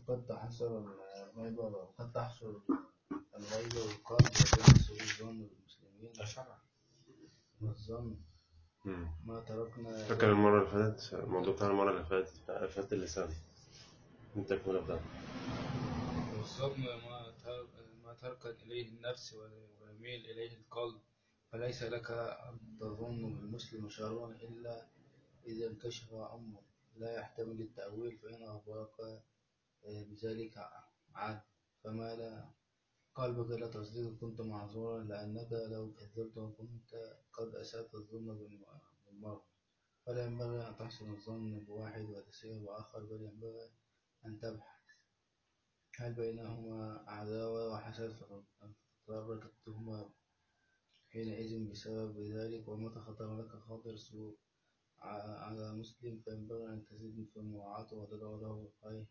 قد تحصر الغيبة وقد تحصر الغيبة والقلب وبين سوء الظن بالمسلمين والظن ما تركنا. فاكر المرة اللي فاتت الموضوع بتاع المرة اللي فاتت آفات اللسان، انت كملة بتاعتك. والظن ما تركن إليه النفس ويميل إليه القلب، فليس لك أن تظن بالمسلم شرا إلا إذا انكشف أمره لا يحتمل التأويل، فإن أخبرك بذلك عاد فمال قلبك إلى تصديق كنت معذورا، لأنك لو كذبت كنت قد أسأت الظن بالمرء. فلا ينبغي أن تحسن الظن بواحد وتسيء بآخر، بل ينبغي أن تبحث هل بينهما عداوة وحسد، فتضطرك التهمة حينئذ بسبب ذلك. ومتى خطر لك خاطر سوء على مسلم فينبغي أن تزيد في مراعاته وتدعو له بالخير،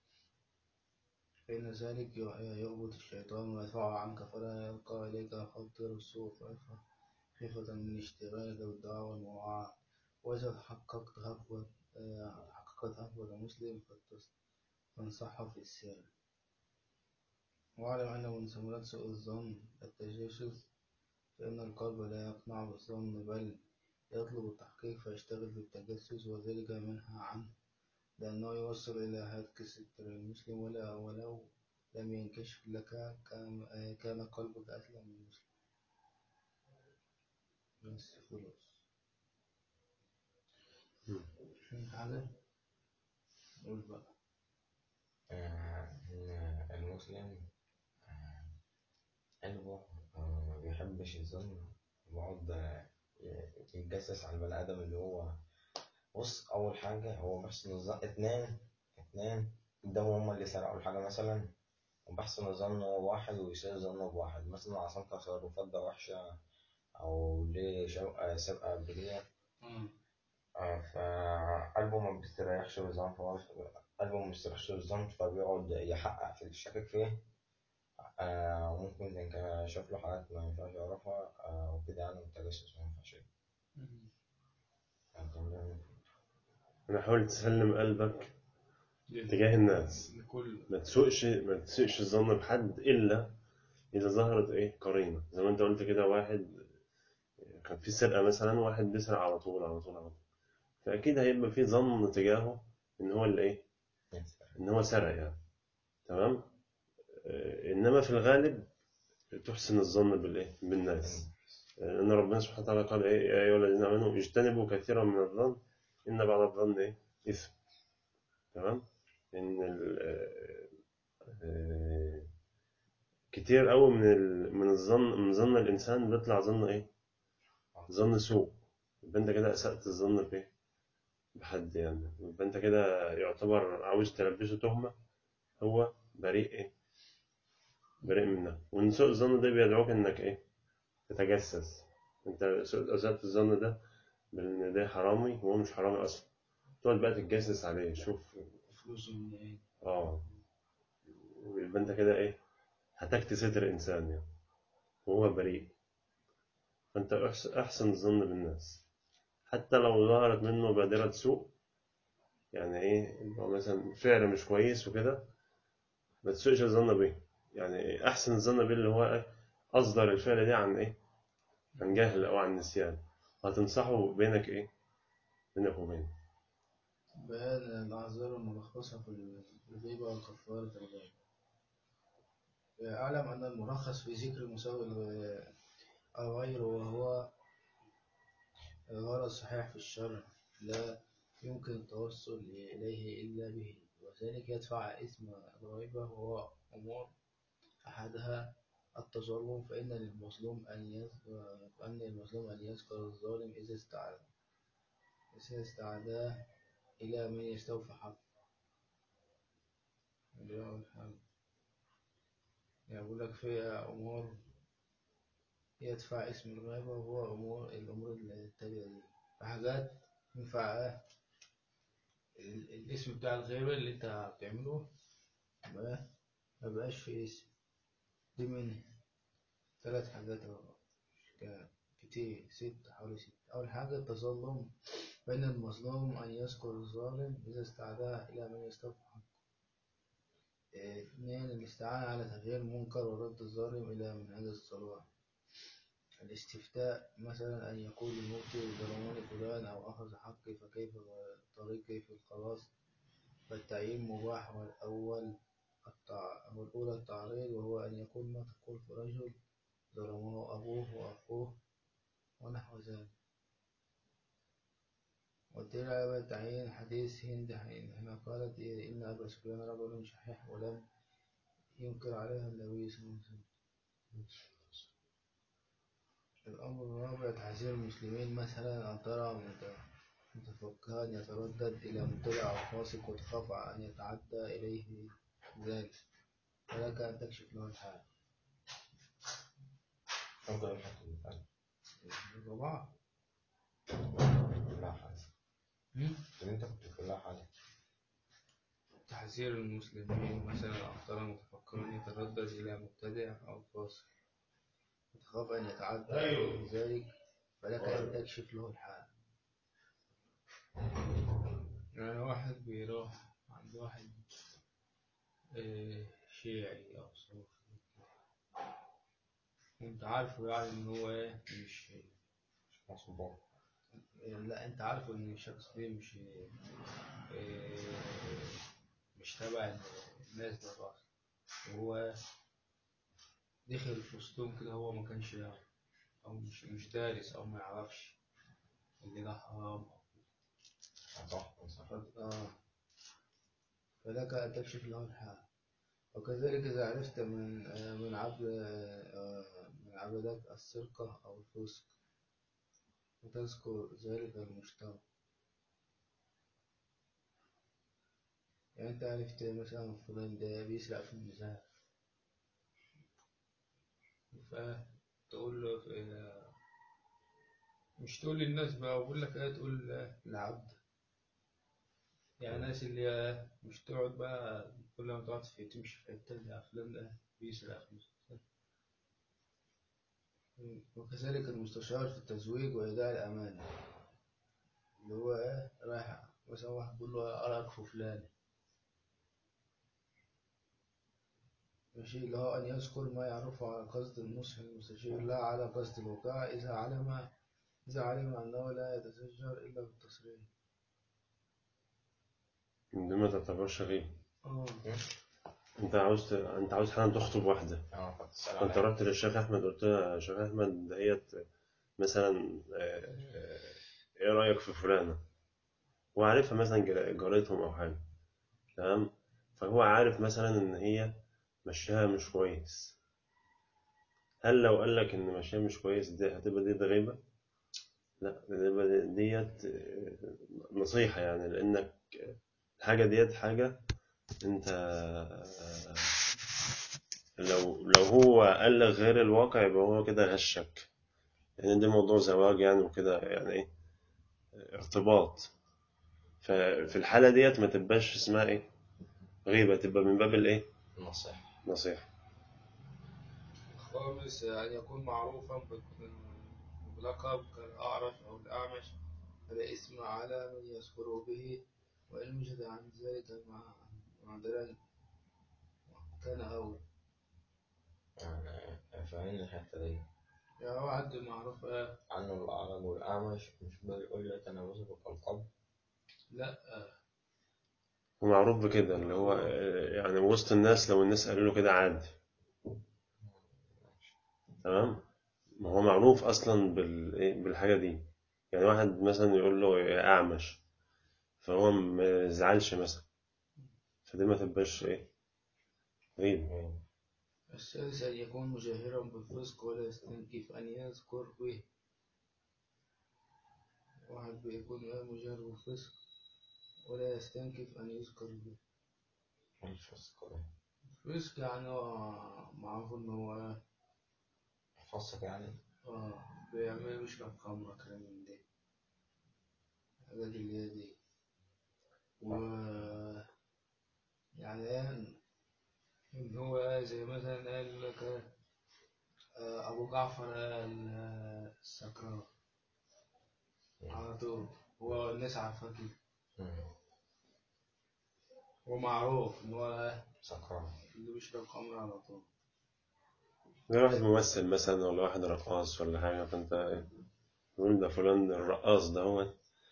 فإن ذلك يغبط الشيطان ويدفعه عنك، فلا يلقى إليك خاطر السوء خيفة من اشتغالك بالدعاء والمراعاة. وإذا حققت هفوة مسلم فانصحه في السر، واعلم أن من ثمرات سوء الظن التجسس، فإن القلب لا يقنع بالظن بل يطلب التحقيق فيشتغل بالتجسس، وذلك منهى عنه لأنه يوصل إلى هتك ستر المسلم ولو لم ينكشف لك كان قلبك أسلم من المسلم. بس خلاص حاجة قول بقى. إن المسلم قلبه ما بيحبش الظن، ويقعد يتجسس على البني آدم اللي هو. بص، أول حاجة هو بحسن الظن. اتنين قدامه هما اللي سرقوا الحاجة مثلا، وبحسن الظن هو واحد ويسيء ظنه بواحد، مثلا عشان تصرفات ده وحشة أو ليه سابقة قبل كده. فقلبه ما بيستريحش بالظن، قلبه ما بيستريحش بالظن، فبيقعد يحقق في الشاكك فيه. ممكن كان شاف له حاجات ما ينفعش يعرفها وكده، يعني التجسس ما ينفعش. أنا حاول تسلم قلبك تجاه الناس، ما تسوقش الظن بحد إلا إذا ظهرت قرينة، زي ما أنت قلت كده. واحد كان في سرقة مثلا، واحد بيسرق على طول على طول على طول، فأكيد هيبقى في ظن تجاهه إن هو اللي إن هو سرق يعني. تمام. إنما في الغالب تحسن الظن بالناس، لأن ربنا سبحانه وتعالى قال يا أيها الذين آمنوا اجتنبوا كثيرا من الظن إن بعض الظن إثم. تمام. إن كتير قوي من الظن، من ظن الإنسان بيطلع ظن ظن سوء. يبقى أنت كده أسأت الظن بحد يعني، يبقى أنت كده يعتبر عاوز تلبسه تهمة هو بريء بريء منها. وإن سوء الظن ده بيدعوك إنك تتجسس. أنت أسأت الظن ده بأن ده حرامي وهو مش حرامي أصلا، تقعد بقى تتجسس عليه، شوف فلوسه من يبقى أنت كده هتكت ستر إنسان يعني وهو بريء. فأنت أحسن الظن بالناس حتى لو ظهرت منه بادرة سوء، يعني لو مثلا فعل مش كويس وكده، ما تسوءش الظن به. يعني أحسن الظن به اللي هو أصدر الفعل ده عن جهل أو عن نسيان، هتنصحه بينك وبينه. بيان الأعذار الملخصة في الغيبة وكفارة الغيبة. أعلم أن الملخص في ذكر مساوي الغير وهو الغرض الصحيح في الشرع لا يمكن التوصل إليه إلا به، وذلك يدفع إثم الغيبة وهو أمور أحدها التظلم، فإن المظلوم أن يذكر الظالم إذا استعداه إلى من يستوفي حقه. يقول لك فيها أمور يدفع اسم الغيبة، وهو الأمور التالية دي. فحاجات ينفع الاسم بتاع الغيبة اللي انت بتعمله ما بقاش في اسم. دي من 3 حاجات كتير، حوالي 6. أول حاجة التظلم، فإن المظلوم أن يذكر الظالم إذا استعداه إلى من يستوفي حقه. اثنين الاستعانة على تغيير المنكر ورد الظالم إلى منهج الصلاح. الاستفتاء مثلا أن يقول المفتي ظلموني فلان أو أخذ حقي فكيف طريقي في الخلاص. فالتعيين مباح، والأولى التعريض، وهو أن يقول ما تقول في رجل ظلمه أبوه وأخوه ونحو ذلك. والدليل على التعيين حديث هند حين قالت إن أبا سفيان رجل شحيح ولم ينكر عليها النبي صلى الله عليه وسلم. الأمر الرابع تحذير المسلمين مثلا أن ترى متفقها يتردد إلى مبتدع أو فاسق وتخاف أن يتعدى إليه ذلك، فلك أن تكشف له الحال. ممكن الحق المثال الرابعة كلها حاجة أنت كنت كلها حاجة. تحذير المسلمين مثلا أن ترى متفقها يتردد إلى مبتدع أو فاسق وتخاف أن يتعدى إليه ذلك، فلك أن تكشف له الحال. يعني واحد بيروح عند واحد شيعي أو صوفي، وأنت عارفه يعني إن هو مش مصبوح. لا، أنت عارفه إن الشخص ده مش تبع الناس ده أصلا، وهو دخل في وسطهم كده، هو ما كانش يعرف أو مش دارس أو ما يعرفش إن ده حرام. فلك أن تكشف له الحال. وكذلك إذا عرفت من عبدات السرقة أو الفسق وتذكر ذلك المشترك. يعني أنت عرفت مثلا فلان ده بيسرق في الميزان، فتقول له مش تقول للناس بقى، وأقول لك إيه، تقول للعبد. يعني الناس اللي مش تقعد بقى كل ما تقعد تمشي في حتة اللي فلان ده بيسرق في الميزان. وكذلك المستشار في التزويج وإيداع الأمانة، اللي هو رايح مثلا واحد بيقول له أراك في فلان، ماشي، اللي هو أن يذكر ما يعرفه على قصد النصح المستشير لا على قصد الوقاع، إذا علم أنه لا يتسجر إلا بالتصريح. دي ما تعتبرش غيب. انت عاوز حالا تخطب واحدة، فانت رحت للشيخ احمد قلت له يا شيخ احمد دهيت مثلا ايه رايك في فلانة، وعارفها مثلا جارتهم او حاجه، تمام، فهو عارف مثلا ان هي مشيها مش كويس. هل لو قال لك ان مشيها مش كويس دي هتبقى دي غيبه؟ لا، ديت نصيحه، يعني لانك الحاجه ديت حاجه انت لو هو قال لك غير الواقع يبقى هو كده غشك، لان يعني ده موضوع زواج يعني وكده، يعني ايه ارتباط. ففي الحاله ديت ما تبقاش اسمها ايه غيبه، تبقى من باب الايه نصيحه. الخامس أن يكون معروفا بلقب كالأعرج أو الأعمش، فلا إثم على من يذكره به، وإن وجد عن ذلك معذرا كان أولى. يعني فاهمين الحتة دي. يعني واحد معروف عنه الأعرج والأعمش، مش بيقول لك أنا بسبق القلب؟ لا، ومعروف بكده اللي هو يعني وسط الناس، لو الناس قالوا له كده عادي، تمام. ما هو معروف اصلا بالحاجه دي. يعني واحد مثلا يقول له يا اعمش، فهو ما يزعلش مثلا، فدي ما تبقاش ايه غيب. السادس أن يكون مجاهرا بالفسق ولا يستنكف أن يذكر به. واحد بيكون مجاهر بالفسق ولا يستنكف أن يذكر به. الفسق يعني معروف إن هو فسق، يعني بيعمل يشرب خمرة كلام من دي، الحاجات اللي هي دي. يعني إن هو زي مثلا قال لك أبو جعفر السكران على طول، هو الناس عارفة كده. هو معروف إن هو سكران. اللي بيشرب خمر على طول. زي واحد ممثل مثلا ولا واحد رقاص ولا حاجة، فأنت تقول ده فلان الرقاص ده هو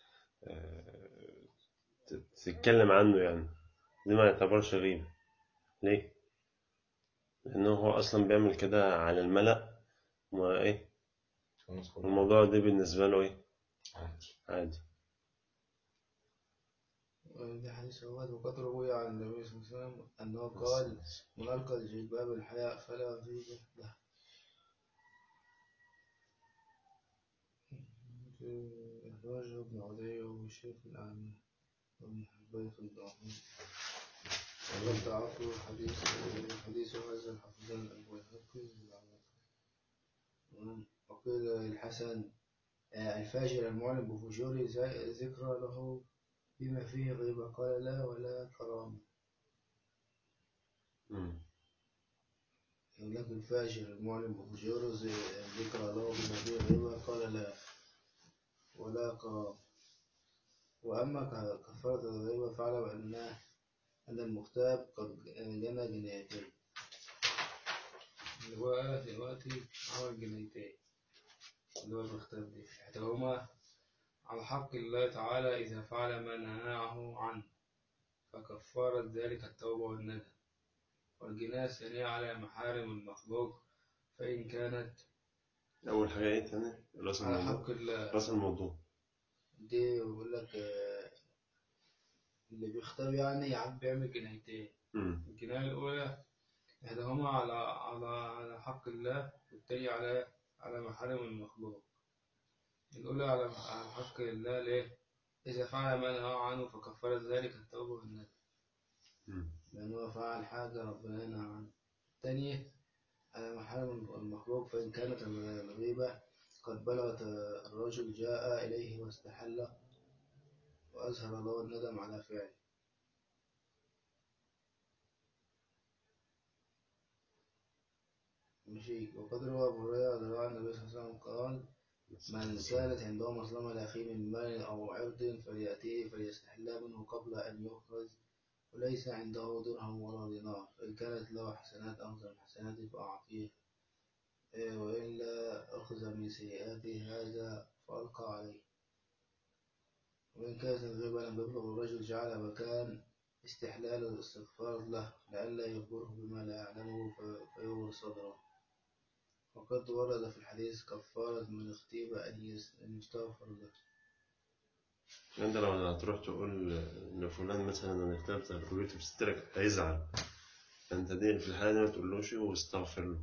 تتكلم عنه يعني، دي ما يعتبرش غيبة. ليه؟ لأنه هو أصلا بيعمل كده على الملأ، وإيه الناس كلها الموضوع ده بالنسبة له إيه عادي. عادي. ده حديث أول. وقد روي عن النبي صلى الله عليه وسلم أنه بس قال: من ألقى الجلباب الحياء فلا غيبة له. أخرجه ابن عدي وشيخ الأعمى وابن حبان في الضعفاء. وقد ضعفه حديث هذا الحفظان البيهقي. وقيل الحسن: الفاجر المعلم بفجوره ذكرى له بما فيه غيبة، قال: لا ولا كرامة. يقول لك الفاجر المعلم بفجوره ذكرى له بما فيه غيبة، قال: لا ولا كرامة. وأما كفارة الغيبة فاعلم أن المغتاب قد جنى جنايتين. اللي هو دلوقتي عمل جنايتين اللي هو المغتاب دي، إحداهما على حق الله تعالى إذا فعل ما نهاه عنه فكفارة ذلك التوبة والندم، والجناية الثانية على محارم المخلوق فإن كانت أول حاجة إيه تاني؟ رأس على الموضوع. حق الله. رأس الموضوع دي بيقول لك اللي بيختار يعني عم بيعمل جنايتين. الجناية الأولى إحداهما على حق الله، والتانية على محارم المخلوق. الأولى على حق الله ليه؟ إذا فعل ما نهى عنه فكفارة ذلك التوبة والندم، لأنه فعل حاجة ربنا نهى عنه. الثانية على محارم المخلوق فإن كانت الغيبة قد بلغت الرجل جاء إليه واستحل وأظهر له الندم على فعله. ماشي. وقد روى أبو هريرة رضي الله عنه النبي صلى الله عليه وسلم قال: من سالت عنده مظلمة لأخيه من مال أو عرض فليأتيه فليستحلها منه قبل أن يؤخذ، وليس عنده درهم ولا دينار، فإن كانت له حسنات أفضل الحسنات فأعطيه، وإلا أخذ من سيئاته هذا فألقى عليه. وإن كانت الغيبة لم يبلغ الرجل جعل مكان استحلال الاستغفار له لئلا يخبره بما لا يعلمه فيغر صدره. وقد ورد في الحديث كفارة من اغتيب أن يستغفر له. أنت لو هتروح تقول لفلان مثلا أنا اغتبت رؤيته في سترك هيزعل، فأنت دي في الحالة دي ما تقولوش واستغفر له.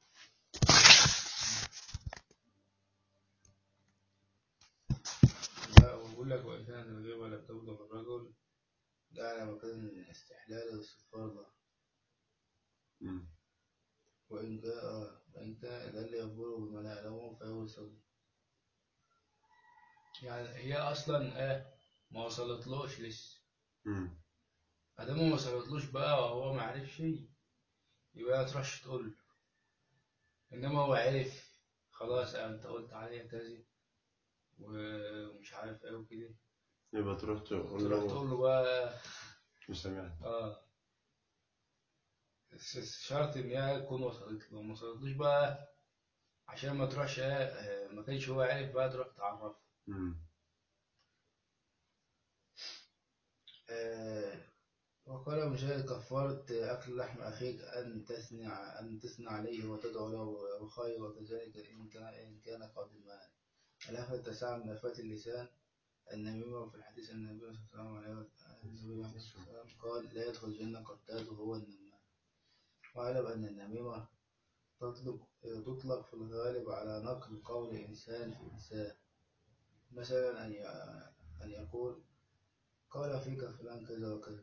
لا، وبقول لك وإن كانت الغيبة لم تبلغ الرجل جعل مكان استحلال الاستغفار له. وإن كان لئلا يخبره بما لا يعلمه فيغر صدره. يعني هي أصلا ما وصلتلوش لسه. أدام ما وصلتلوش بقى وهو ما عرفش يبقى تروحش تقول له. إنما هو عرف خلاص، أنت قلت عليا كذا ومش عارف إيه وكده، يبقى تروح تروح تقول تقول له بقى مش سامعني. شرط إن هي تكون وصلت له. ما وصلتلوش بقى عشان ما تروحش ما كانش هو عارف بقى تروح تعرفه. وقال مجاهد: كفارة أكل لحم أخيك أن تثني عليه وتدعو له بالخير، وكذلك إن كان قد مات. الآفة التاسعة من آفات اللسان النميمة. في الحديث أن النبي صلى الله عليه وسلم قال: لا يدخل الجنة قتاد وهو النمام. واعلم أن النميمة تطلق في الغالب على نقل قول إنسان في إنسان، مثلا أن يقول: قال فيك فلان كذا وكذا،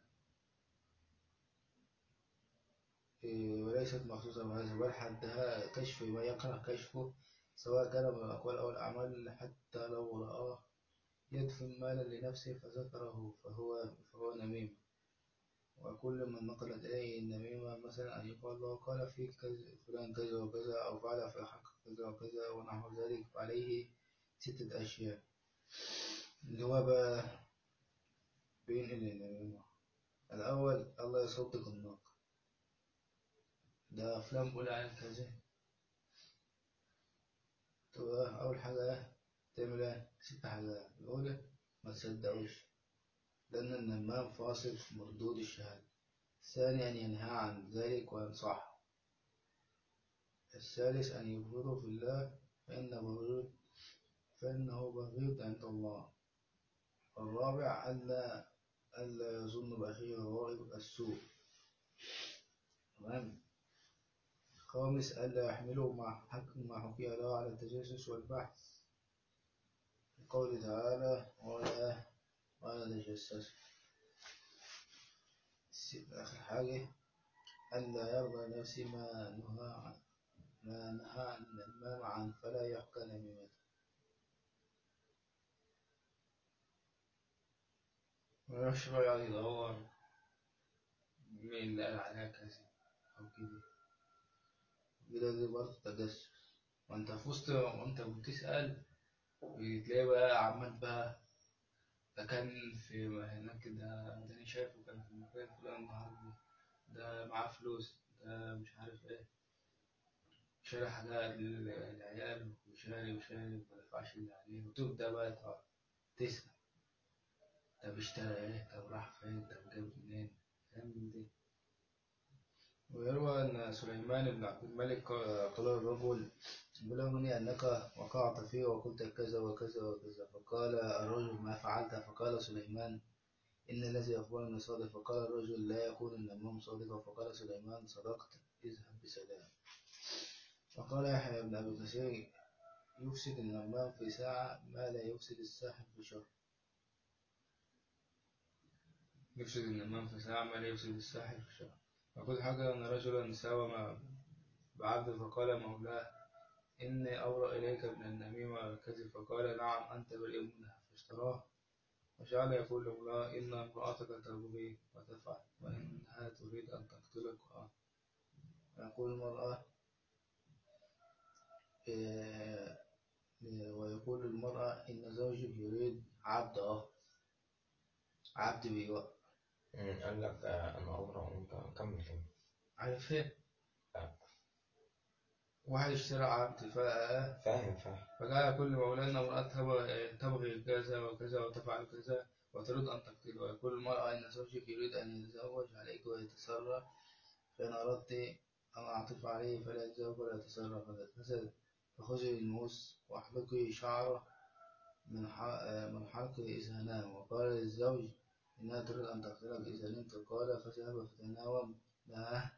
وليست مخصوصة بهذا، بل حدها كشف ما يكره كشفه سواء كان من الأقوال أو الأعمال، حتى لو رآه يدفن مالا لنفسه فذكره فهو نميم. وكل من نقلت إليه النميمة مثلا أن يقال له: قال فيك فلان كذا وكذا، أو فعل في حق كذا وكذا ونحو ذلك، فعليه 6 أشياء اللي هو بقى بينقل النميمة. الأول الله يصدق الناقة. ده أفلام بقول عليها كذا. تبقى أول حاجة تعمل إيه؟ 6 حاجات. الأولى ما تصدقوش، لأن النمام فاسق مردود الشهادة. ثانيا أن ينهى عن ذلك وينصح. الثالث أن يبغضه في الله فإنه بغيض عند الله. الرابع ألا يظن بأخيه الغائب السوء. تمام. الخامس ألا يحمله ما حكي له على التجسس والبحث، قوله تعالى ولا تجسس. آخر حاجة ألا يرضى نفسي ما نهى عن النمام عنه فلا يحكى نميمته. ميروحش بقى يقعد يدور مين اللي قال عليها كذا أو كده. دي برضه تجسس. وأنت في وسط وأنت بتسأل بتلاقي بقى عمال بقى ده كان في هناك، ده أنا شايفه كان في المكان فلان النهارده، ده معاه فلوس، ده مش عارف إيه، شاري حاجات للعيال وشاري مدفعش اللي عليه، وتبدأ بقى تسأل طب اشترى إيه، طب راح فين، طب جاب منين، فاهم دي. ويروى أن سليمان بن عبد الملك قال الرجل بلغني أنك وقعت فيه وقلت كذا وكذا وكذا، فقال الرجل ما فعلت، فقال سليمان إن الذي أخبرني صادق، فقال الرجل لا يكون النمام صادقا، فقال سليمان صدقت اذهب بسلام. فقال يحيى بن أبي كثير يفسد النمام في ساعة ما لا يفسد الساحر في شهر. يفسد النمام في ساعة ما لا يفسد الساحر في شهر. فقل حاجة أن رجلا ساوم بعبد فقال مولاه إني أبرأ إليك من النميمة والكذب، فقال نعم أنت بريء منها، فاشتراه. وجعل يقول لمولاه إن امرأتك تبغي وتفعل وإنها تريد أن تقتلك. ويقول المرأة ويقول المرأة إن زوجك يريد عبد بيوأ. قال لك أنا أبرأ منك. كمل. عارف إيه؟ لا. واحد اشترى عبد فاهم. فقال كل مولانا امرأة تبغي كذا وكذا وتفعل كذا وتريد أن تقتله. ويقول المرأة إن زوجك يريد أن يتزوج عليك ويتسرى، فإن أردت أن أعطف عليه فلا يتزوج ولا يتسرى فخذي الموس واحلقي شعره من حلق إذا نام. وقال للزوج إنها تريد أن تقتلك إذا نمت، قال فذهب فتناوم لها.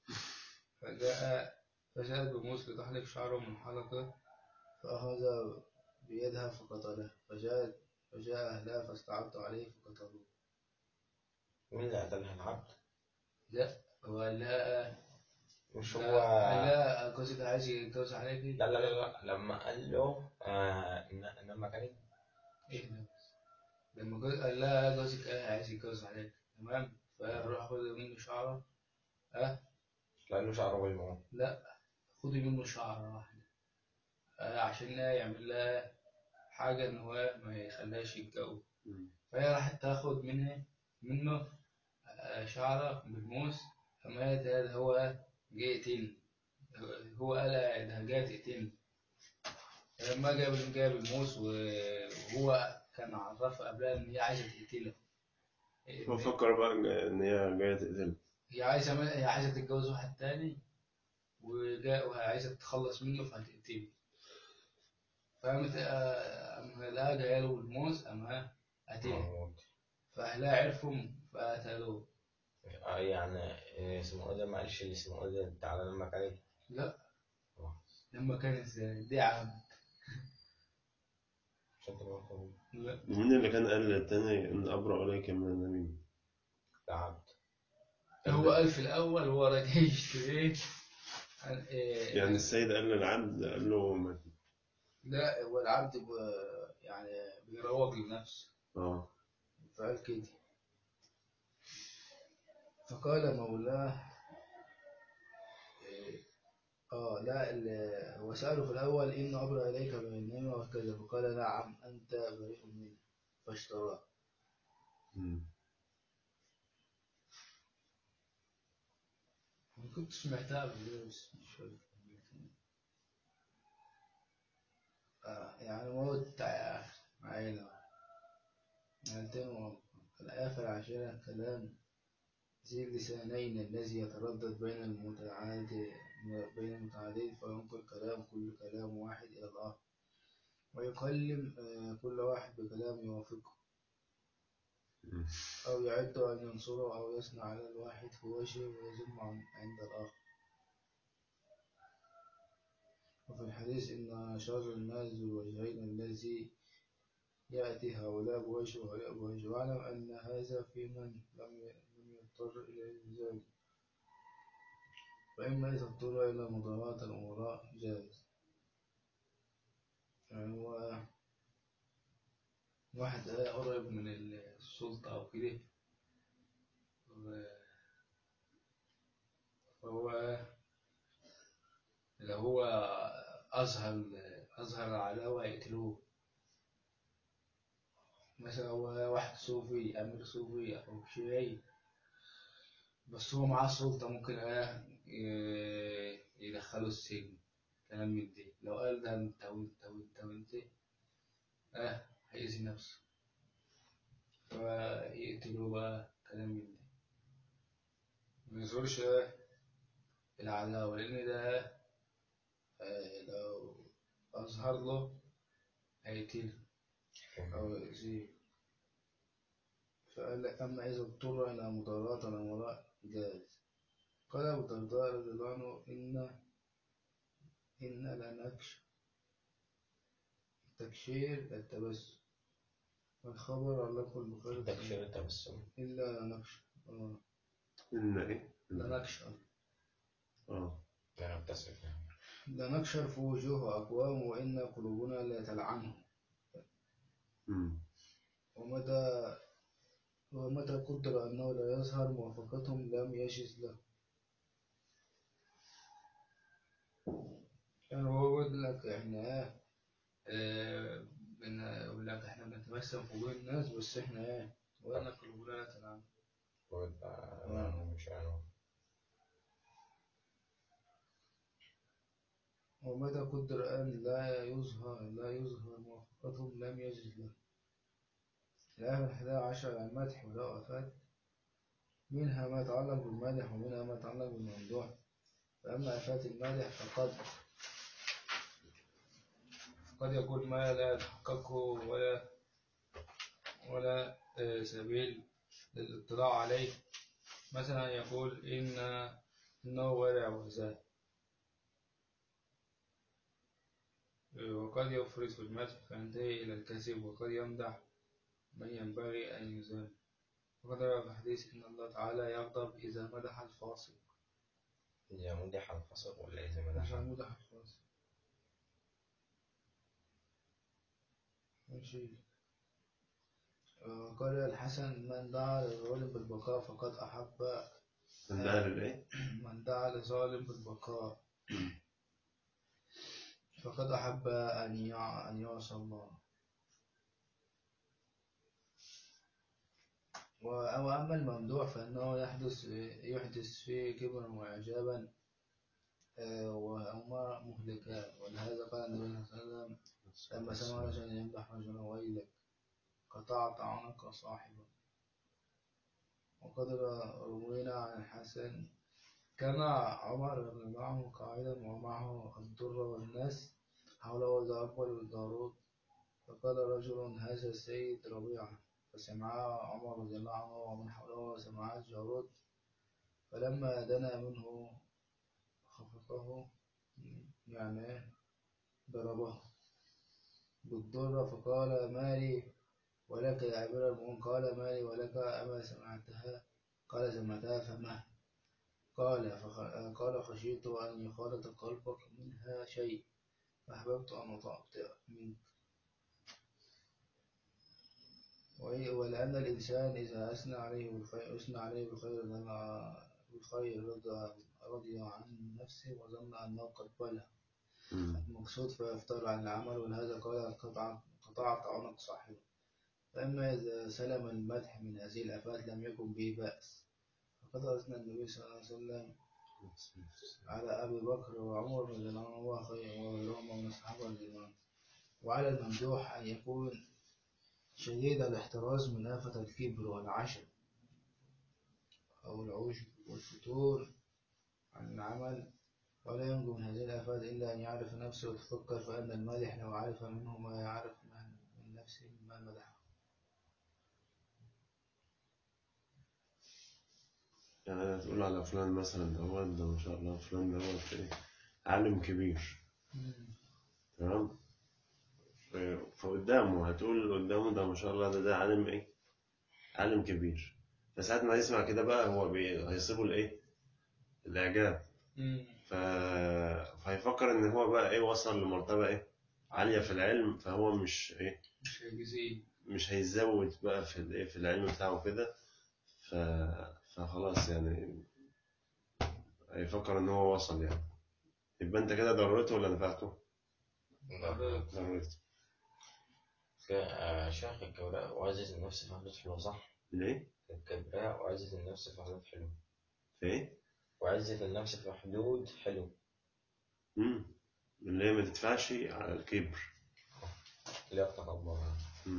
فجاءت بموس لتحلق شعره من حلقه، فأخذ بيدها فقتله. فجاء أهلها فاستعرضوا عليه فقتلوه. مين اللي قتلها، العبد؟ لا، هو لا، مش لا هو. لا جوزك عايز يتجوز عليكي. لا لما قال له لما كانت ايه ده بس. لما قال لها جوزك عايز يتجوز عليك، تمام، فراح خد منه شعره. قال له شعره بالموت. لا، خدي منه شعره واحده عشان يعمل لها حاجه ان هو ما يخليهاش يتجوز. فهي راحت تاخد منه شعره بالموس. فمات هذا هو جاي هو قال ده جاي تقتلني. لما جاب الموس وهو كان عرفها قبلها ان هي عايزه تقتله. هو فكر بقى إن هي جاية تقتله. هي عايزه تتجوز واحد تاني وعايزه تتخلص منه فهتقتله. فقامت أما لقاها جايه له بالموس أما قتله. فأهلها عرفوا فقتلوه. يعني اسمه ده ما قالش اللي اسمه ده تعالى لما كانت. لا، لما كانت دي عم. لا، مين اللي كان قال للتاني إن أبرأ إليك من النميمة؟ عبد. هو قال في الأول هو راجع يشتريه. يعني السيد قال للعبد قال له لا، هو العبد يعني بيروج لنفسه. فقال كده. فقال مولاه لا وسأله في الأول إن أبرأ إليك من النميمة وكذا، فقال نعم أنت بريء منه، فاشتراه. كنت سمعتها قبل كده بس مش فاكر. يعني موت عائلة الآخر عشان كلام ذي اللسانين الذي يتردد بين المتعادين فينقل كل كلام واحد إلى الآخر ويكلم كل واحد بكلام يوافقه أو يعد أن ينصره أو يصنع على الواحد في وجهه ويذم عند الآخر. وفي الحديث إن شر الناس ذو الوجهين الذي يأتي هؤلاء بوجه وهؤلاء بوجه واعلم أن هذا في من لم يضطر إلى ذلك فإما إذا اضطر إلى مضاراة الأمراء جاز. يعني هو واحد قريب من السلطة أو كده فهو لو هو أظهر العداوة يقتلوه. مثلا هو واحد صوفي أمير صوفي أو شيعي بس هو معاه سلطة ممكن يدخله السجن كلام من دي. لو قال ده انت وانت وانت وانت هيأذي نفسه فيقتلوه بقى كلام من دي. ما يظهرش العداوة لأن ده لو أظهر له هيقتله أو يأذيه. فقال لك أما إذا اضطر إلى مضاراة الأمراء جاز. قال أبو الدرداء رضي الله عنه إن لنكش تكشير التبسم والخبر علق البخاري تكشير التبسم إلا نكش إن إيه؟ لنكشر أنا أبتسم يعني. لنكشر في وجوه أقوام وإن قلوبنا لا تلعنهم. ومتى قدر أنه لا يظهر موافقتهم لم يجز له. يعني هو يقول لك إحنا بنقول لك إحنا بنتمثل في وجوه الناس بس إحنا وإن قلوبنا لا تلعنهم. ويبقى لعنهم مش عنهم. ومتى قدر أن لا يظهر موافقتهم لم يجز له. الآية 11 المدح وله آفات منها ما يتعلق بالمادح ومنها ما يتعلق بالممدوح. فأما آفات المادح فقد يكون ما لا يتحققه ولا سبيل للاطلاع عليه. مثلا يقول إنه ورع وزاد وقد يفرط في المدح فينتهي إلى الكذب وقد يمدح من ينبغي أن يزال. وقد روى في حديث إن الله تعالى يغضب إذا مدح الفاسق. إذا مدح الفسق ولا إذا مدح الفاسق ماشي. قال الحسن من دعا لظالم بالبقاء فقد أحب. من دعا للإيه؟ من دعا لظالم بالبقاء فقد أحب أن يعصى الله. وأما الممدوح فإنه يحدث فيه كبرا وإعجابا وهما مهلكان. ولهذا قال النبي صلى الله عليه وسلم لما سمع رجلا يمدح رجلا ويلك قطعت عنق صاحبه. وقد روينا عن الحسن كان عمر معه قاعدا ومعه الضر والناس حوله إذا أقبل الجارود فقال رجل هذا السيد ربيعة فسمعها عمر رضي الله عنه ومن حوله سمعها الجارود فلما دنا منه خفقه يعني ضربه بالضر فقال مالي ولك يا أمير المؤمنين. قال مالي ولك أما سمعتها؟ قال سمعتها فما قال خشيت أن يخالط قلبك منها شيء فأحببت أن أطأطئ منك. ولأن الإنسان إذا أثنى عليه بالخير رضي عن نفسه وظن أنه قد بلغ المقصود فيفتر عن العمل. ولهذا قال قطعت عنق صاحبه. فإما إذا سلم المدح من هذه الآفات لم يكن به بأس. فقد أثنى النبي صلى الله عليه وسلم على أبي بكر وعمر رضي الله عنه خير وغيرهما من الصحابة رضي الله عنهم. وعلى الممدوح أن يكون شديد الاحتراز من آفة الكبر والعشم أو العجب والفتور عن العمل، ولا ينجو من هذه الآفات إلا أن يعرف نفسه ويتفكر، فأن المادح لو عرف منه ما يعرف من نفسه ما مدحه. يعني تقول على فلان مثلا ده ما شاء الله فلان ده إيه عالم كبير، تمام، فقدامه هتقول قدامه ده ما شاء الله ده عالم إيه، عالم كبير. فساعة ما يسمع كده بقى هو هيصيبه الإيه، الإعجاب. فهيفكر إن هو بقى إيه وصل لمرتبة إيه عالية في العلم، فهو مش إيه مش هيزود بقى في الإيه في العلم بتاعه كده. فخلاص يعني هيفكر إن هو وصل يعني. يبقى أنت كده ضررته ولا نفعته؟ ضررته. شيخ الكبراء وعزة النفس في حدود حلوة، صح؟ ليه؟ الكبراء وعزة النفس في حدود حلوة. في إيه؟ وعزة النفس في حدود حلو. اللي هي ما تدفعش على الكبر. لا تكبر.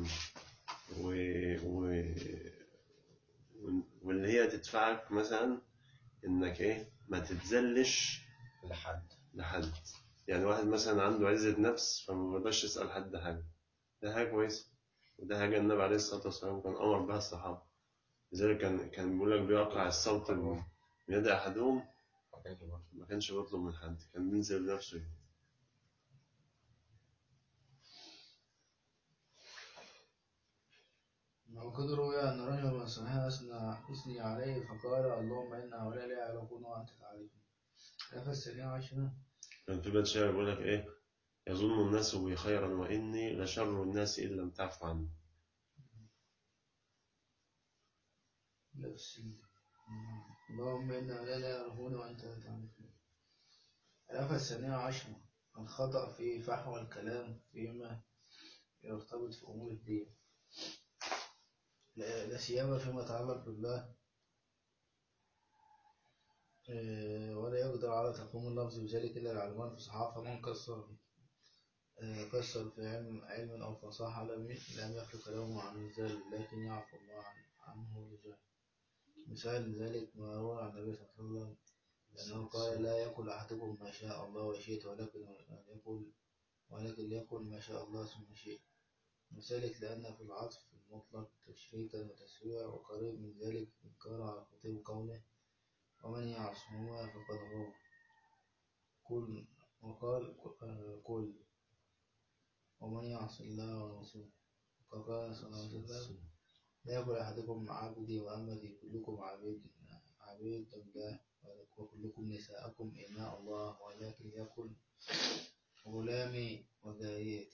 واللي هي تدفعك مثلا إنك إيه ما تتذلش لحد. يعني واحد مثلا عنده عزة نفس فما بيقدرش يسأل حد حاجة، ده حاجة كويسة، وده حاجة النبي عليه الصلاة والسلام كان أمر بها الصحابة. لذلك كان بيقول لك بيقع الصوت من يد أحدهم ما كانش بيطلب من حد، كان بينزل بنفسه. وقد روي أن رجلا من الصحابة أثني عليه فقال اللهم إن هؤلاء لا يعرفون وأنت تعرفون. الآفة الثانية عشرة كان في بيت شعر بيقول لك إيه يظن الناس بي خيرا وإني لشر الناس إن لم تعفو عني. اللهم إن هؤلاء لا يعرفون وأنت تعرفون. الآفة الثانية عشرة الخطأ في فحوى الكلام فيما يرتبط في أمور الدين، لا سيما فيما يتعلق بالله، ولا يقدر على تفهيم اللفظ بذلك إلا العلمان في الصحافة. من كسر في علم أو فصاحة لم يخلق كلامه عن ذلك، لكن يعفو الله عنه لجهل. مثال ذلك ما روى عن النبي صلى الله عليه وسلم لأنه قال لا يأكل أحدكم ما شاء الله وشئت ولكن ليأكل ما شاء الله ثم شئت. وذلك لأن في العطف المطلق تشريكا وتسويع، وقريب من ذلك إنكار على خطيب قوله ومن يعصمهما فقد غوى. كل وقال كل ومن يعص الله ورسوله، وقال صلى الله عليه وسلم لا يأكل أحدكم عبدي وأمتي كلكم عبيد الله وكلكم نساءكم إماء الله، ولكن يأكل غلامي وذريتي.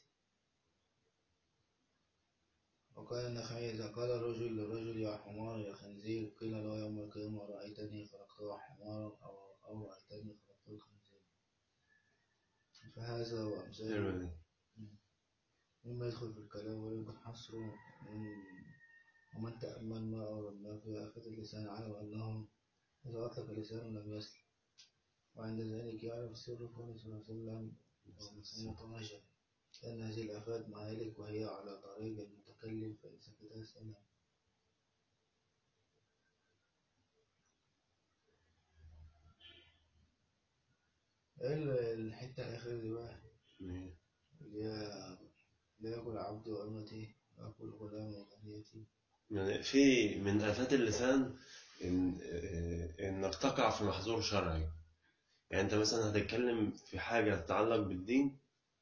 وقال النخعي إذا قال الرجل للرجل يا حمار يا خنزير قيل له يوم القيامة رأيتني خلقته حمارا أو رأيتني خلقته خنزير. فهذا وأمثاله مما يدخل في الكلام ويمكن حصره ومن تأمل ما أوردنا في آفة اللسان علم أنه إذا أطلق اللسان لم يسلم، وعند ذلك يعرف سر كونه صلى الله عليه وسلم ومتنجل، لأن هذه الآفات مهالك وهي على طريق المتكلم فإن سكتها سلم. الحتة الأخيرة دي بقى اللي هي لا يأكل عبد وأمتي وأكل غلام وذريتي. يعني في من آفات اللسان إنك تقع في محظور شرعي. يعني أنت مثلا هتتكلم في حاجة تتعلق بالدين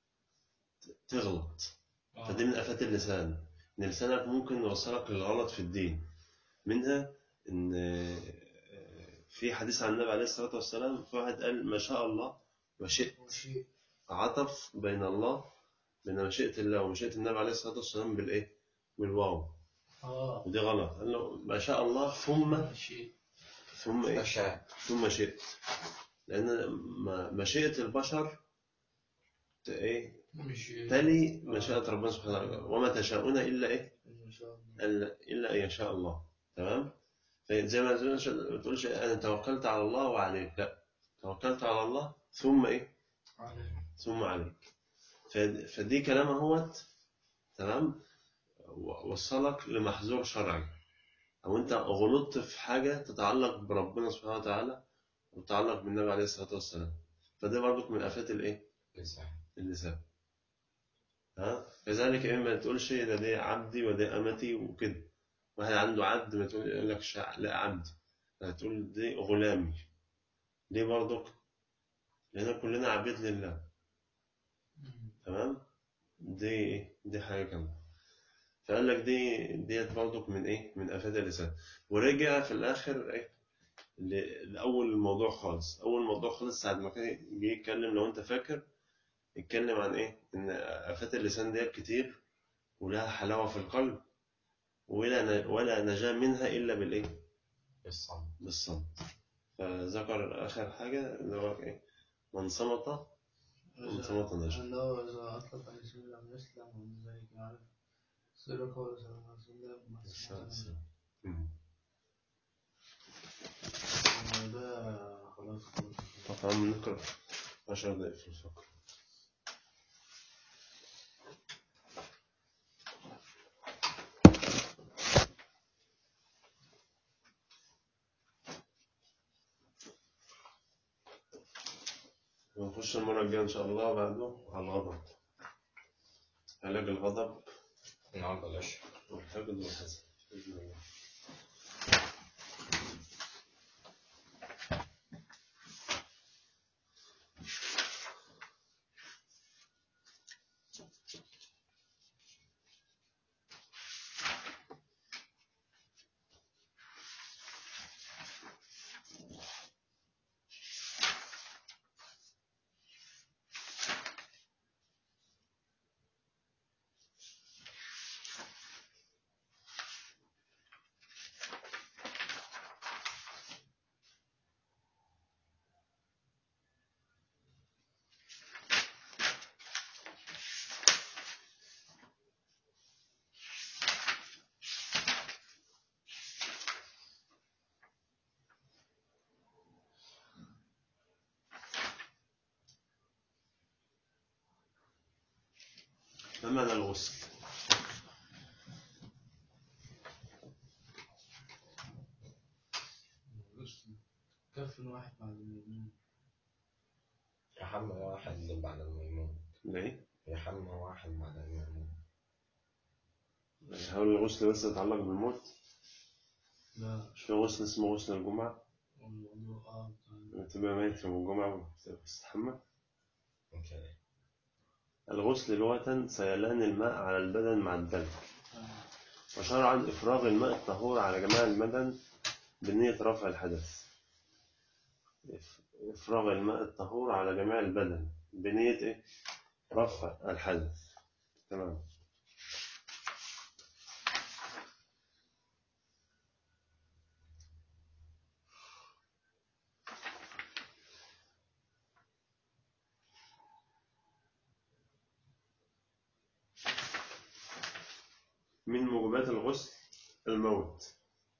تغلط، فدي من آفات اللسان، إن لسانك ممكن يوصلك للغلط في الدين. منها إن في حديث عن النبي عليه الصلاة والسلام في واحد قال ما شاء الله وشئت، عطف بين مشيئة الله ومشيئة النبي عليه الصلاة والسلام بالإيه؟ بالواو. ودي غلط، قال له ما شاء الله ثم إيه؟ ثم شئت، لأن مشيئة البشر إيه؟ تلي مشيئة ربنا سبحانه وتعالى، وما تشاءون إلا إيه؟ إلا أن يشاء الله. تمام؟ زي ما تقولش أنا توكلت على الله وعليك، لا، توكلت على الله ثم إيه؟ ثم عليك. فدي كلام اهوت، تمام، وصلك لمحظور شرعي، أو أنت غلطت في حاجة تتعلق بربنا سبحانه وتعالى وتتعلق بالنبي عليه الصلاة والسلام، فده برضك من آفات الإيه؟ اللسان. كذلك ما تقولش ده دي عبدي وده أمتي وكده. واحد عنده عبد ما تقول يقول لك لا عبدي، هتقول دي غلامي. ليه برضك؟ لأن كلنا عبيد لله. تمام؟ دي حاجة كاملة. فقال لك ديت برضك من إيه؟ من آفات اللسان. ورجع في الآخر إيه؟ لأول الموضوع خالص. أول الموضوع خالص ساعة ما كان جه يتكلم، لو أنت فاكر، اتكلم عن إيه؟ إن آفات اللسان ديت كتير ولها حلاوة في القلب، ولا نجاة منها إلا بالإيه؟ بالصمت. فذكر آخر حاجة اللي هو إيه؟ من صمت نجا. لو إذا أطلق على سبيل لم يسلم ومن ذلك يعرف سر قول صلى الله عليه وسلم. ده خلاص. طبعا نقرأ 10 دقائق في الفقر. ونخش المرة الجاية إن شاء الله بعده على الغضب. علاج الغضب والحقد والحسد بإذن الله. ما معنى الغسل؟ كفن واحد بعد الميمون. يحمى واحد بعد الميمون. ليه؟ يحمى واحد بعد الميمون. هل الغسل بس يتعلق بالموت؟ لا. مش في غسل اسمه غسل الجمعة؟ تبقى ميت يوم الجمعة وتستحمى؟ الغسل لغة سيلان الماء على البدن مع الدلك، وشرعا إفراغ الماء الطهور على جميع البدن بنية رفع الحدث. إفراغ الماء الطهور على جميع البدن بنية إيه؟ رفع الحدث. تمام. من موجبات الغسل الموت.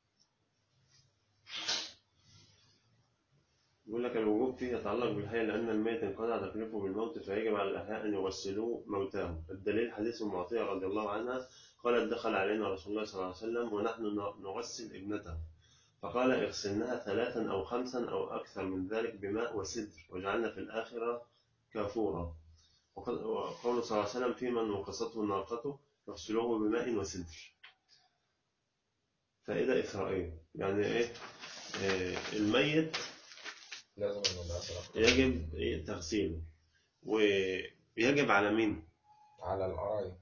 يقول لك الوجوب فيه يتعلق بالحي، لأن الميت انقطع تكليفه بالموت فيجب على الأحياء أن يغسلوا موتاهم. الدليل حديث معطية رضي الله عنها قالت دخل علينا رسول الله صلى الله عليه وسلم ونحن نغسل ابنته، فقال اغسلنها 3 أو 5 أو أكثر من ذلك بماء وسدر وجعلنا في الآخرة كافورا. وقول صلى الله عليه وسلم في من وقصته ناقته يغسلوه بماء وسدر. فائدة إثرائية، يعني إيه؟ الميت يجب تغسيله، ويجب على مين؟ على القرايب.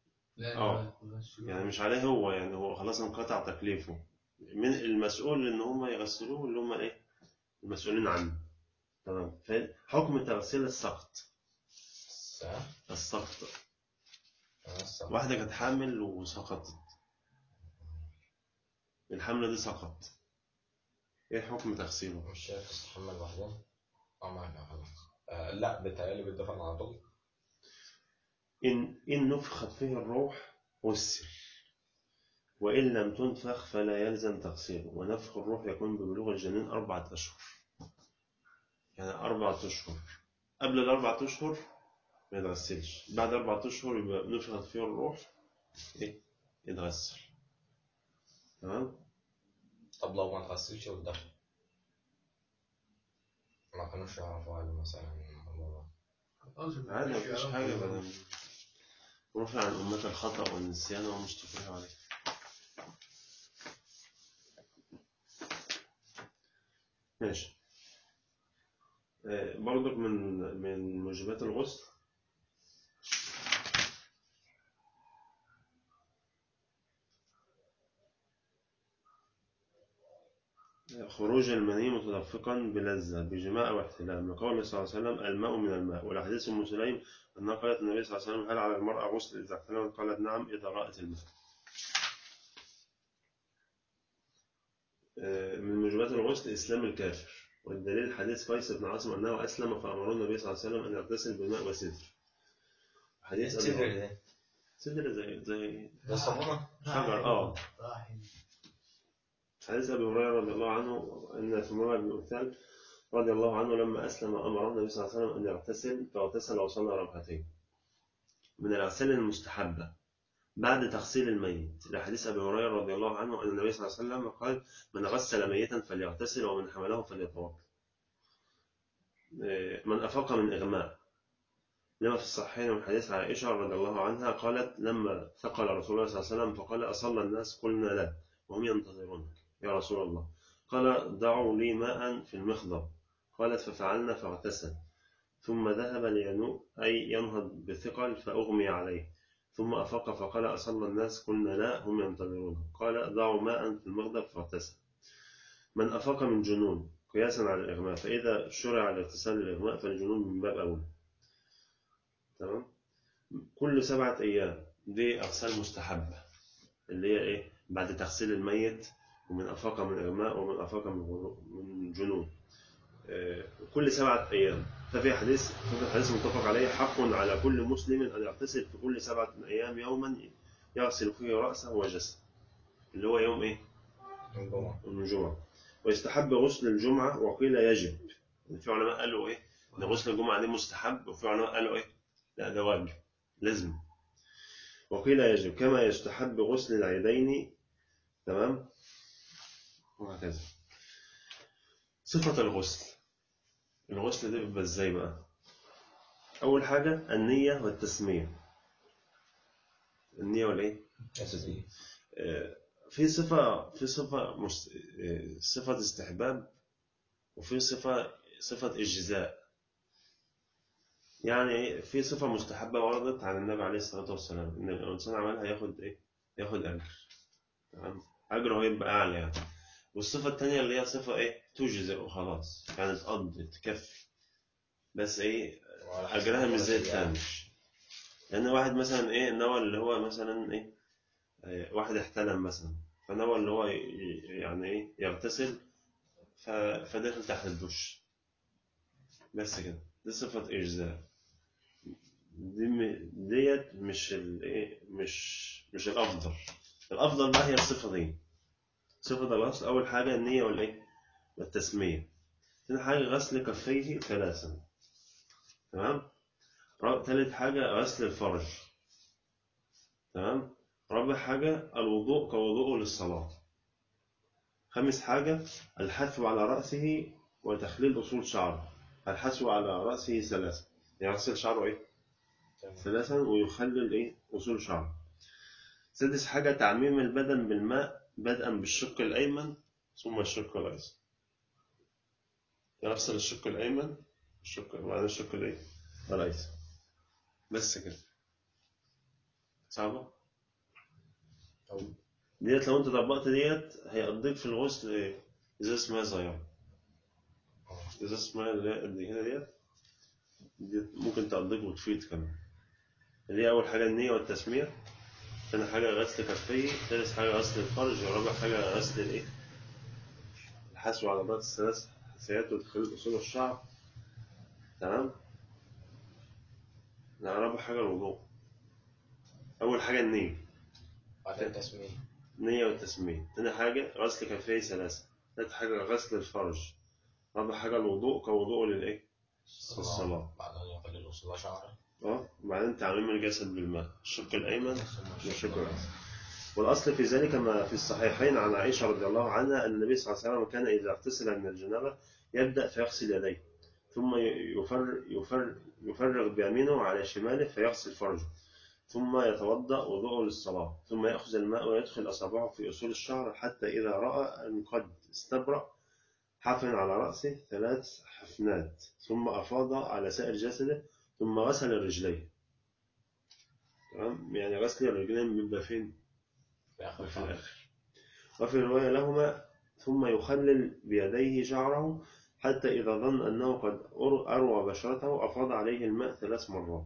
يعني مش عليه هو، يعني هو خلاص انقطع تكليفه. من المسؤول ان هم يغسلوه اللي هم ايه؟ المسؤولين عنه. تمام. حكم تغسيل السقط. السقط واحدة كانت حامل وسقطت، الحملة دي سقط، ايه حكم تغسيله؟ مش شايف تستحمل لوحدها؟ معنا خلاص. لا بتهيألي بتدفن على طول. إن نفخت فيه الروح غسل، وإن لم تنفخ فلا يلزم تغسيله، ونفخ الروح يكون ببلوغ الجنين 4 أشهر. يعني 4 أشهر. قبل ال4 أشهر ما يتغسلش، بعد 4 أشهر يبقى نفخت فيه الروح إيه؟ يتغسل. تمام؟ طب لو ما تغسلش ودخل ما كانوش يعرفوا عنه مثلا الموضوع ده؟ عادي مفيش حاجة بدل رفع عن أمة الخطأ والنسيان ومش تكره عليه. ماشي. برضك من موجبات الغسل خروج المني متدفقا بلذة بجماع أو احتلام، لقول صلى الله عليه وسلم الماء من الماء. والحديث أم سليم أنها قالت النبي صلى الله عليه وسلم هل على المرأة غسل إذا احتلمت؟ قالت نعم إذا رأت الماء. من موجبات الغسل إسلام الكافر، والدليل حديث قيس بن عاصم أنه أسلم فأمره النبي صلى الله عليه وسلم أن يغتسل بالماء وسدر. حديث سدر زي الصابونة حجر. حديث أبي هريرة رضي الله عنه أن ثمامة بن أثال رضي الله عنه لما أسلم أمر النبي صلى الله عليه وسلم أن يغتسل فاغتسل وصلى ركعتين. من الأغسال المستحبة بعد تغسيل الميت لحديث أبي هريرة رضي الله عنه أن النبي صلى الله عليه وسلم قال من غسل ميتا فليغتسل ومن حمله فليتوضأ. من أفاق من إغماء لما في الصحيحين من حديث عائشة رضي الله عنها قالت لما ثقل رسول الله صلى الله عليه وسلم فقال أصلى الناس؟ قلنا لا وهم ينتظرونك يا رسول الله. قال دعوا لي ماء في المخضب. قالت ففعلنا فاغتسل ثم ذهب لينوء أي ينهض بثقل فأغمي عليه ثم أفاق فقال أصلى الناس؟ قلنا لا هم ينتظرونه. قال ضعوا ماء في المغضب فاغتسل. من أفاق من جنون قياسا على الإغماء، فإذا شرع الاغتسال للإغماء فالجنون من باب أولى. تمام. كل 7 أيام دي أغسال مستحبة اللي هي إيه بعد تغسيل الميت، ومن أفاق من إغماء ومن أفاق من جنون. كل 7 أيام. ففي حديث متفق عليه حق على كل مسلم أن يغتسل في كل 7 أيام يوما يغسل فيه رأسه وجسده، اللي هو يوم إيه؟ الجمعة. ويستحب غسل الجمعة وقيل يجب. في علماء قالوا إيه؟ إن غسل الجمعة دي مستحب، وفي علماء قالوا إيه؟ لا ده واجب لازم. وقيل يجب كما يستحب غسل العيدين. تمام. وهكذا. صفة الغسل ده بيبقى ازاي بقى؟ أول حاجة النية والتسمية. النية والإيه؟ التسمية. في صفة استحباب، وفي صفة إجزاء. يعني في صفة مستحبة وردت عن النبي عليه الصلاة والسلام إن الإنسان عملها ياخد إيه؟ ياخد أجر. تمام؟ أجره هيبقى أعلى يعني. والصفة التانية اللي هي صفة إيه؟ تجزئ وخلاص، يعني تقضي تكفي، بس إيه أجرها مش زي التاني. لأن واحد مثلا إيه نوى اللي هو مثلا إيه واحد احتلم مثلا فنوى اللي هو يعني إيه يغتسل فدخل تحت الدش بس كده، دي صفة إجزاء. ديت مش الإيه مش الأفضل. الأفضل بقى هي الصفة دي. صفة الغسل أول حاجة النية والإيه والتسمية. ثاني حاجة غسل كفيه 3. تمام. ثالث حاجة غسل الفرج. تمام. رابع حاجة الوضوء كوضوءه للصلاة. خامس حاجة الحثو على رأسه وتخليل أصول شعره. الحثو على رأسه 3، يغسل شعره إيه 3 ويخلل إيه أصول شعره. سادس حاجة تعميم البدن بالماء بدءا بالشق الأيمن ثم الشق الأيسر. يغسل الشق الأيمن وبعدين الشق الأيسر. بس كده. صعبة؟ ديت لو انت طبقت ديت هيقضيك في الغسل ازازة مية صغيرة. ازازة مية اللي هي قد كده ديت ممكن تقضيك وتفيد كمان. اللي هي أول حاجة النية والتسمية، ثاني حاجة غسل كفيه، ثالث حاجة غسل الفرج، ورابع حاجة غسل الإيه الحثو على رأس ال3 حثيات وتخليل أصول الشعر. تمام. رابع حاجة الوضوء. أول حاجة النية التسمية. نية والتسمية. ثاني حاجة غسل كفيه 3. ثالث حاجة غسل الفرج. رابع حاجة الوضوء كوضوء للإيه؟ الصلاة. بعد أن يقلل الصلاة شعره. وبعدين تعميم الجسد بالماء، الشق الأيمن والشق الأيمن. والأصل في ذلك ما في الصحيحين عن عائشة رضي الله عنها أن النبي صلى الله عليه وسلم كان إذا اغتسل من الجنابة يبدأ فيغسل يديه، ثم يفرغ بيمينه على شماله فيغسل فرجه، ثم يتوضأ وضوءه للصلاة، ثم يأخذ الماء ويدخل أصابعه في أصول الشعر حتى إذا رأى أن قد استبرأ حفن على رأسه 3 حفنات، ثم أفاض على سائر جسده، ثم غسل الرجلين. تمام؟ يعني غسل الرجلين بيبقى فين؟ في الآخر. وفي رواية لهما ثم يخلل بيديه شعره حتى إذا ظن أنه قد أروى بشرته أفاض عليه الماء 3 مرات.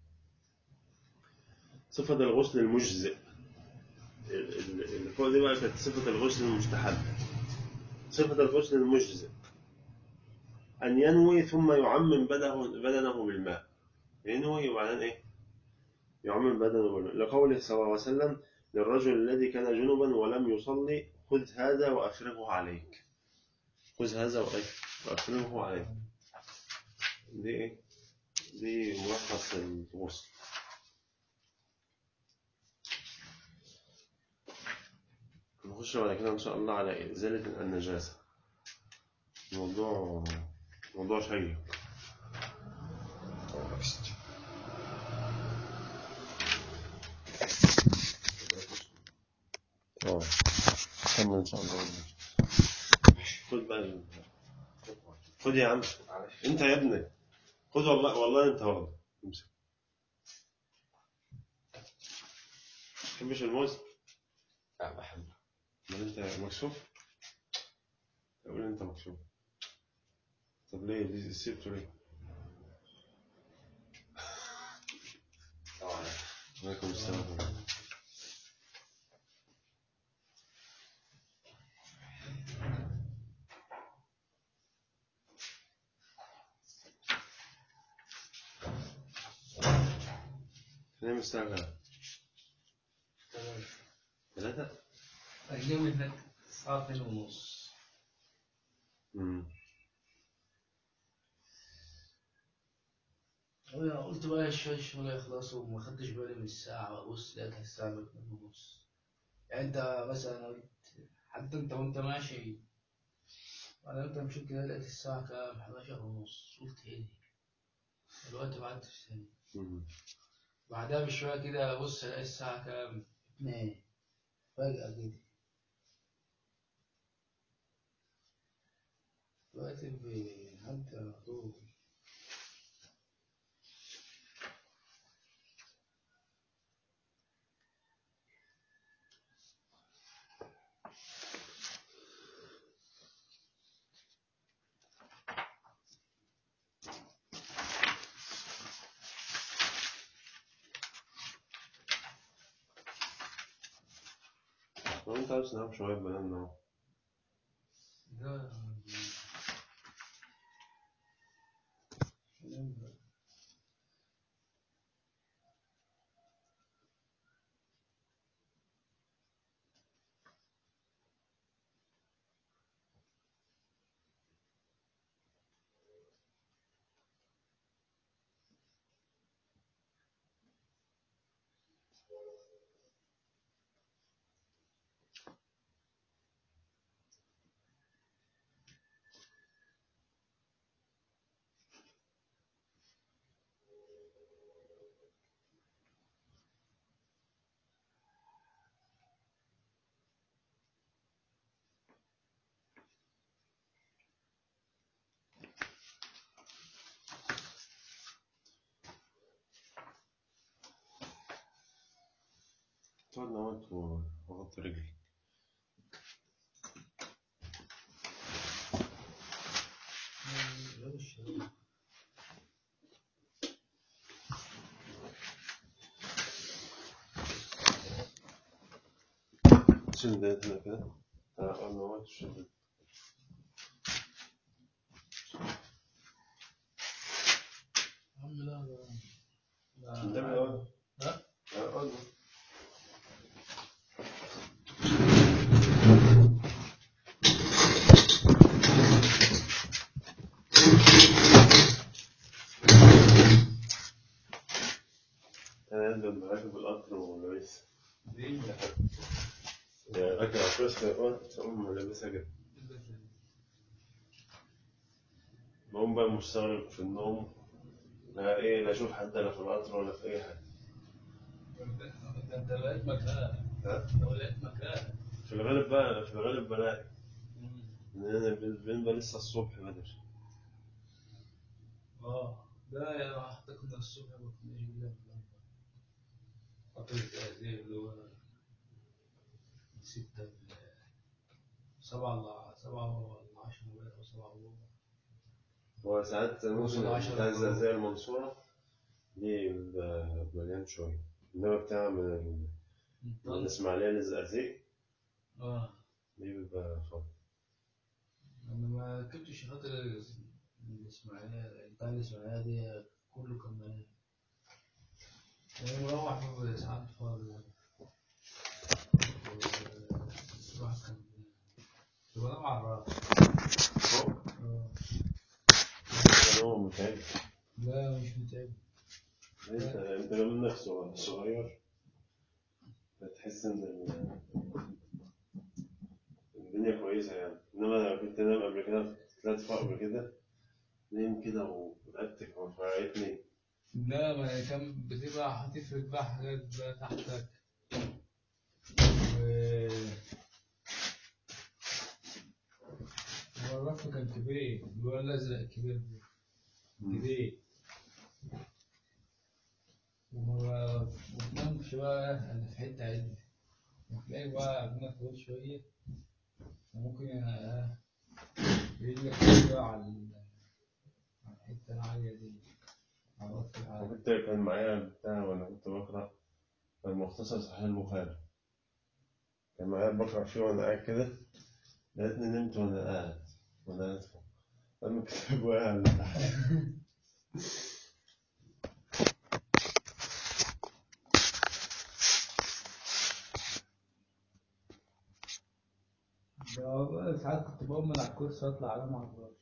صفة الغسل المجزئ اللي فوق دي بقى كانت صفة الغسل المستحب. صفة الغسل المجزئ أن ينوي ثم يعمم بدنه بالماء. ينوي وبعدين إيه؟ يعمم بدنه بالماء، لقوله صلى الله عليه وسلم للرجل الذي كان جنبا ولم يصلي خذ هذا وأفرغه عليك. خذ هذا وأفرغه عليك. دي إيه؟ دي ملخص الغسل. نخش بعد كده إن شاء الله على إزالة النجاسة. موضوع شيق. كمل إن شاء الله. خد بقى، خد يا عم، أنت يا ابني خد، والله أنت واخد. امسك. تحبش الموز؟ لا بحبه. أنت مكسوف؟ أقول أنت مكسوف. طب ليه دي سيبته ليه؟ عليكم السلام. خلينا مستعجل. 3 اليوم هناك الساعة 2:30. أنا قلت بقى شوية الشغل يخلصوا وما خدتش بالي من الساعة، وأبص لقيتها الساعة 2:30. يعني أنت مثلا قلت حتى أنت وأنت ماشي، أنا أنت مشيت كده لقيت الساعة كام؟ 11:30. قلت إيه الوقت بعد في ثانية. بعدها بشوية كده أبص ألاقي الساعة كام؟ 2. فجأة كده الوقت بيعدي على طول. لو أنت عايز تنام شوية بنام أهو. تقعد نومت وغطي رجلي. شيل ده هنا كده. أنا نومت شيل. لا بس تقوم لابسها كده. بقوم بقى مستغرب في النوم، لا أشوف حد لا في القطر ولا في أي حاجة. ده انت لقيت مكان. لو لقيت مكان في الغالب بلاقي إن أنا بنبقى لسه الصبح بدري. ده أعتقد الصبح ما كناش بننام. قطر التأذير اللي هو 7 ولا 10 أو 7 وربع. هو ساعات موسم بتاع الزقازيق المنصورة دي بيبقى مليان شوية، إنما بتاع من الإسماعيلية للزقازيق دي بيبقى فاضي. أنا ما ركبتش خاطر الإسماعيلية، بتاع الإسماعيلية دي كله كان مليان. ومروح ساعات فاضي. الواحد كان بنام على الراس. هو متعب. لا مش متعب. أنت لما صغير تحس إن الدنيا كويسة يعني، إنما أنا كنت نام قبل كده 3 فوق قبل كده، نام كده ورقبتك وفرقتني. لا ما كان بتبقى هتفرق بقى حاجات بقى تحتك. هو الرف كان كبير، اللي هو الأزرق الكبير ده كبير. وما تنامش بقى أنا في حتة عدل، هتلاقي بقى عندنا طويل شوية، وممكن يجيلك بقى على الحتة العالية دي. كان معايا بتاع وأنا كنت بقرأ المختصر صحيح البخاري، كان معايا بقرأ فيه وأنا قاعد كده، لقيتني نمت وأنا قاعد فوق، أما الكتاب واقع من تحت. ساعات كنت بقوم من على الكرسي وأطلع أنام على الراس.